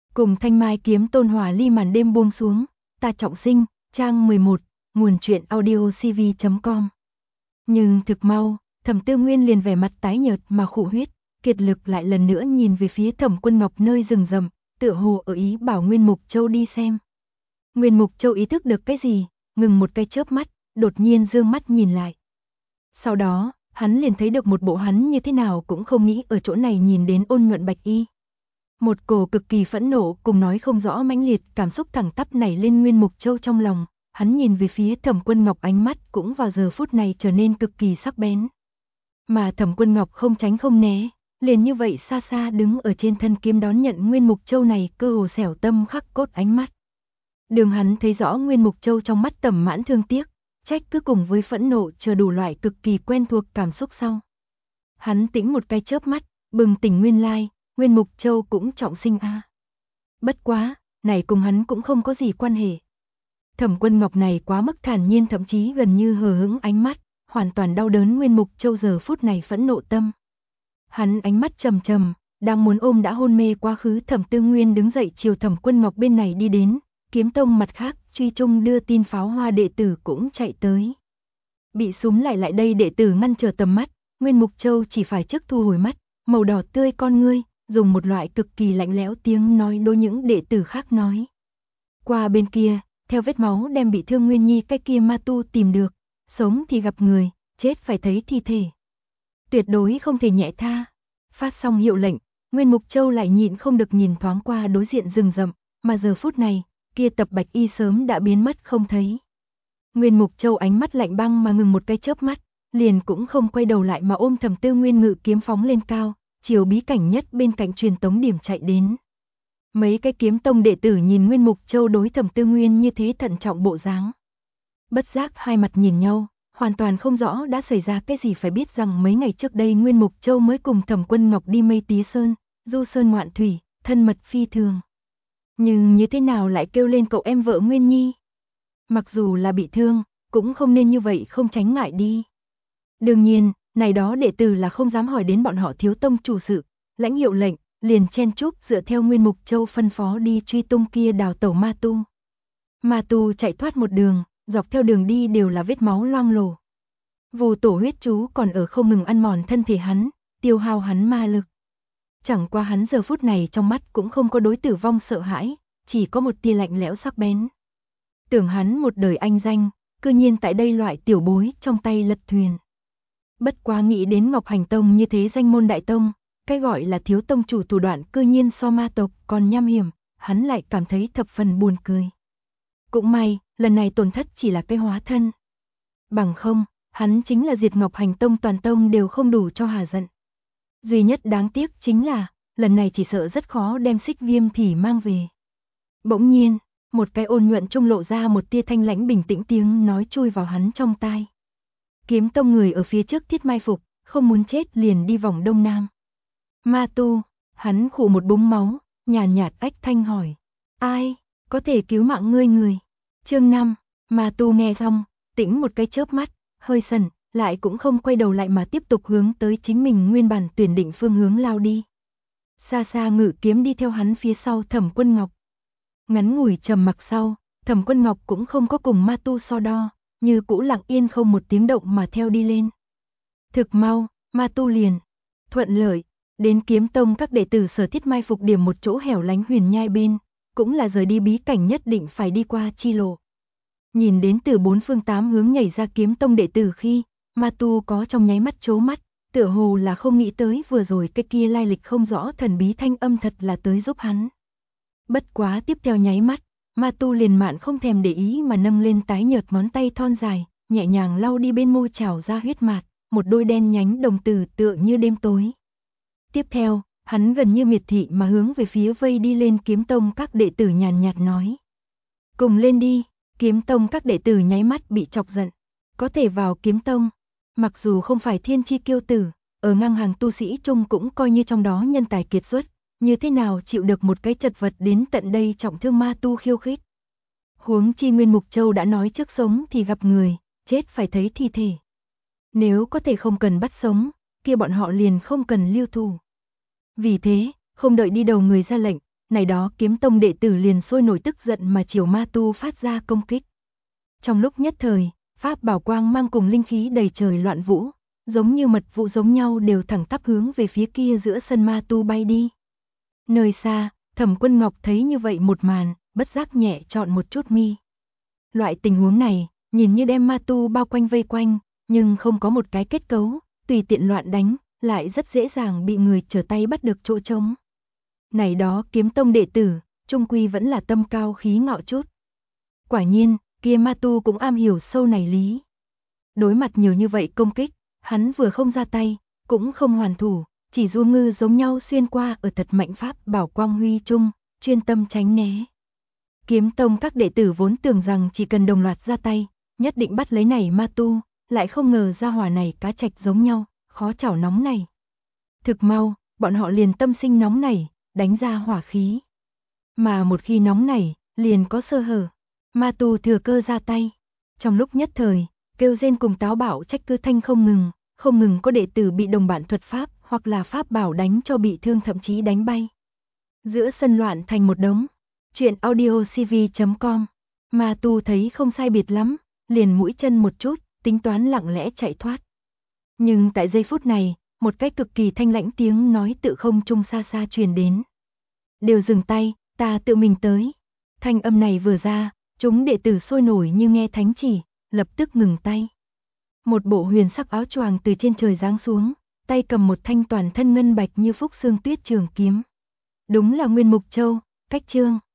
Cùng Thanh Mai Kiếm Tôn hòa ly màn đêm buông xuống, ta trọng sinh, trang 11, nguồn truyện audio cv.com. Nhưng thực mau, Thẩm Tư Nguyên liền vẻ mặt tái nhợt mà khụ huyết, kiệt lực lại lần nữa nhìn về phía Thẩm Quân Ngọc nơi rừng rậm, tựa hồ ở ý bảo Nguyên Mục Châu đi xem. Nguyên Mục Châu ý thức được cái gì, ngừng một cái chớp mắt, đột nhiên dương mắt nhìn lại. Sau đó, hắn liền thấy được một bộ hắn như thế nào cũng không nghĩ ở chỗ này nhìn đến ôn nhuận bạch y. Một cổ cực kỳ phẫn nộ cùng nói không rõ mãnh liệt cảm xúc thẳng tắp nảy lên Nguyên Mục Châu trong lòng, hắn nhìn về phía Thẩm Quân Ngọc ánh mắt cũng vào giờ phút này trở nên cực kỳ sắc bén. Mà Thẩm Quân Ngọc không tránh không né, liền như vậy xa xa đứng ở trên thân kiếm đón nhận Nguyên Mục Châu này cơ hồ xẻo tâm khắc cốt ánh mắt. Đường hắn thấy rõ Nguyên Mục Châu trong mắt tẩm mãn thương tiếc, trách cứ cùng với phẫn nộ chờ đủ loại cực kỳ quen thuộc cảm xúc sau. Hắn tĩnh một cái chớp mắt, bừng tỉnh nguyên lai, Nguyên Mục Châu cũng trọng sinh a. Bất quá, này cùng hắn cũng không có gì quan hệ. Thẩm Quân Ngọc này quá mức thản nhiên thậm chí gần như hờ hững ánh mắt, hoàn toàn đau đớn Nguyên Mục Châu giờ phút này phẫn nộ tâm. Hắn ánh mắt trầm trầm, đang muốn ôm đã hôn mê quá khứ Thẩm Tư Nguyên đứng dậy chiều Thẩm Quân Ngọc bên này đi đến, Kiếm Tông mặt khác, truy trung đưa tin pháo hoa đệ tử cũng chạy tới. Bị súm lại đây đệ tử ngăn trở tầm mắt, Nguyên Mục Châu chỉ phải trước thu hồi mắt, màu đỏ tươi con ngươi, dùng một loại cực kỳ lạnh lẽo tiếng nói đối những đệ tử khác nói. Qua bên kia, theo vết máu đem bị thương Nguyên Nhi cái kia ma tu tìm được, sống thì gặp người, chết phải thấy thi thể. Tuyệt đối không thể nhẹ tha. Phát xong hiệu lệnh, Nguyên Mục Châu lại nhịn không được nhìn thoáng qua đối diện rừng rậm, mà giờ phút này, kia tập bạch y sớm đã biến mất không thấy. Nguyên Mục Châu ánh mắt lạnh băng mà ngừng một cái chớp mắt, liền cũng không quay đầu lại mà ôm Thẩm Tư Nguyên ngự kiếm phóng lên cao, chiều bí cảnh nhất bên cạnh truyền tống điểm chạy đến. Mấy cái kiếm tông đệ tử nhìn Nguyên Mục Châu đối Thẩm Tư Nguyên như thế thận trọng bộ dáng. Bất giác hai mặt nhìn nhau, hoàn toàn không rõ đã xảy ra cái gì, phải biết rằng mấy ngày trước đây Nguyên Mục Châu mới cùng Thẩm Quân Ngọc đi Mây Tía Sơn, du sơn ngoạn thủy, thân mật phi thường. Nhưng như thế nào lại kêu lên cậu em vợ Nguyên Nhi? Mặc dù là bị thương, cũng không nên như vậy không tránh ngại đi. Đương nhiên, này đó đệ tử là không dám hỏi đến bọn họ thiếu tông chủ sự, lãnh hiệu lệnh, liền chen chúc dựa theo Nguyên Mục Châu phân phó đi truy tung kia đào tẩu ma tu. Ma tu chạy thoát một đường, dọc theo đường đi đều là vết máu loang lổ. Vù tổ huyết chú còn ở không ngừng ăn mòn thân thể hắn, tiêu hao hắn ma lực. Chẳng qua hắn giờ phút này trong mắt cũng không có đối tử vong sợ hãi, chỉ có một tia lạnh lẽo sắc bén. Tưởng hắn một đời anh danh, cư nhiên tại đây loại tiểu bối trong tay lật thuyền. Bất quá nghĩ đến Ngọc Hành Tông như thế danh môn đại tông, cái gọi là thiếu tông chủ thủ đoạn cư nhiên so ma tộc còn nham hiểm, hắn lại cảm thấy thập phần buồn cười. Cũng may, lần này tổn thất chỉ là cái hóa thân. Bằng không, hắn chính là diệt Ngọc Hành Tông toàn tông đều không đủ cho hà giận. Duy nhất đáng tiếc chính là, lần này chỉ sợ rất khó đem Xích Viêm Thỉ mang về. Bỗng nhiên, một cái ôn nhuận trung lộ ra một tia thanh lãnh bình tĩnh tiếng nói chui vào hắn trong tai. Kiếm tông người ở phía trước thiết mai phục, không muốn chết liền đi vòng đông nam. Ma tu, hắn khụ một búng máu, nhàn nhạt ách thanh hỏi. Ai, có thể cứu mạng ngươi người? Chương 5, ma tu nghe xong, tĩnh một cái chớp mắt, hơi sần, lại cũng không quay đầu lại mà tiếp tục hướng tới chính mình nguyên bản tuyển định phương hướng lao đi. Xa xa ngự kiếm đi theo hắn phía sau Thẩm Quân Ngọc. Ngắn ngủi trầm mặc sau, Thẩm Quân Ngọc cũng không có cùng ma tu so đo, như cũ lặng yên không một tiếng động mà theo đi lên. Thực mau, ma tu liền thuận lợi đến Kiếm Tông các đệ tử sở thiết mai phục điểm một chỗ hẻo lánh huyền nhai bên, cũng là rời đi bí cảnh nhất định phải đi qua chi lộ. Nhìn đến từ bốn phương tám hướng nhảy ra Kiếm Tông đệ tử khi, ma tu có trong nháy mắt chố mắt, tựa hồ là không nghĩ tới vừa rồi cái kia lai lịch không rõ thần bí thanh âm thật là tới giúp hắn. Bất quá tiếp theo nháy mắt, ma tu liền mạn không thèm để ý mà nâng lên tái nhợt ngón tay thon dài, nhẹ nhàng lau đi bên môi trào ra huyết mạt, một đôi đen nhánh đồng tử tựa như đêm tối. Tiếp theo, hắn gần như miệt thị mà hướng về phía vây đi lên Kiếm Tông các đệ tử nhàn nhạt nói. Cùng lên đi. Kiếm Tông các đệ tử nháy mắt bị chọc giận. Có thể vào Kiếm Tông, mặc dù không phải thiên chi kiêu tử, ở ngang hàng tu sĩ chung cũng coi như trong đó nhân tài kiệt xuất, như thế nào chịu được một cái chật vật đến tận đây trọng thương ma tu khiêu khích. Huống chi Nguyên Mục Châu đã nói trước sống thì gặp người, chết phải thấy thi thể. Nếu có thể không cần bắt sống, kia bọn họ liền không cần lưu thủ. Vì thế, không đợi đi đầu người ra lệnh, này đó kiếm tông đệ tử liền sôi nổi tức giận mà chiều ma tu phát ra công kích. Trong lúc nhất thời, pháp bảo quang mang cùng linh khí đầy trời loạn vũ, giống như mật vụ giống nhau đều thẳng tắp hướng về phía kia giữa sân ma tu bay đi. Nơi xa, Thẩm Quân Ngọc thấy như vậy một màn, bất giác nhẹ chọn một chút mi. Loại tình huống này, nhìn như đem ma tu bao quanh vây quanh, nhưng không có một cái kết cấu, tùy tiện loạn đánh, lại rất dễ dàng bị người trở tay bắt được chỗ trống. Này đó kiếm tông đệ tử, trung quy vẫn là tâm cao khí ngạo chút. Quả nhiên, kia ma tu cũng am hiểu sâu này lý. Đối mặt nhiều như vậy công kích, hắn vừa không ra tay, cũng không hoàn thủ, chỉ du ngư giống nhau xuyên qua ở thật mạnh pháp bảo quang huy chung, chuyên tâm tránh né. Kiếm tông các đệ tử vốn tưởng rằng chỉ cần đồng loạt ra tay, nhất định bắt lấy này ma tu, lại không ngờ ra hỏa này cá trạch giống nhau, khó chảo nóng này. Thực mau, bọn họ liền tâm sinh nóng này, đánh ra hỏa khí. Mà một khi nóng này, liền có sơ hở. Ma tu thừa cơ ra tay. Trong lúc nhất thời, kêu rên cùng táo bạo trách cứ thanh không ngừng có đệ tử bị đồng bạn thuật pháp hoặc là pháp bảo đánh cho bị thương thậm chí đánh bay. Giữa sân loạn thành một đống. Chuyện audiocv.com. Ma tu thấy không sai biệt lắm, liền mũi chân một chút, tính toán lặng lẽ chạy thoát. Nhưng tại giây phút này, một cái cực kỳ thanh lãnh tiếng nói tự không trung xa xa truyền đến. Đều dừng tay, ta tự mình tới. Thanh âm này vừa ra, chúng đệ tử sôi nổi như nghe thánh chỉ, lập tức ngừng tay. Một bộ huyền sắc áo choàng từ trên trời giáng xuống, tay cầm một thanh toàn thân ngân bạch như phúc xương tuyết trường kiếm. Đúng là Nguyên Mục Châu, Cách Trương.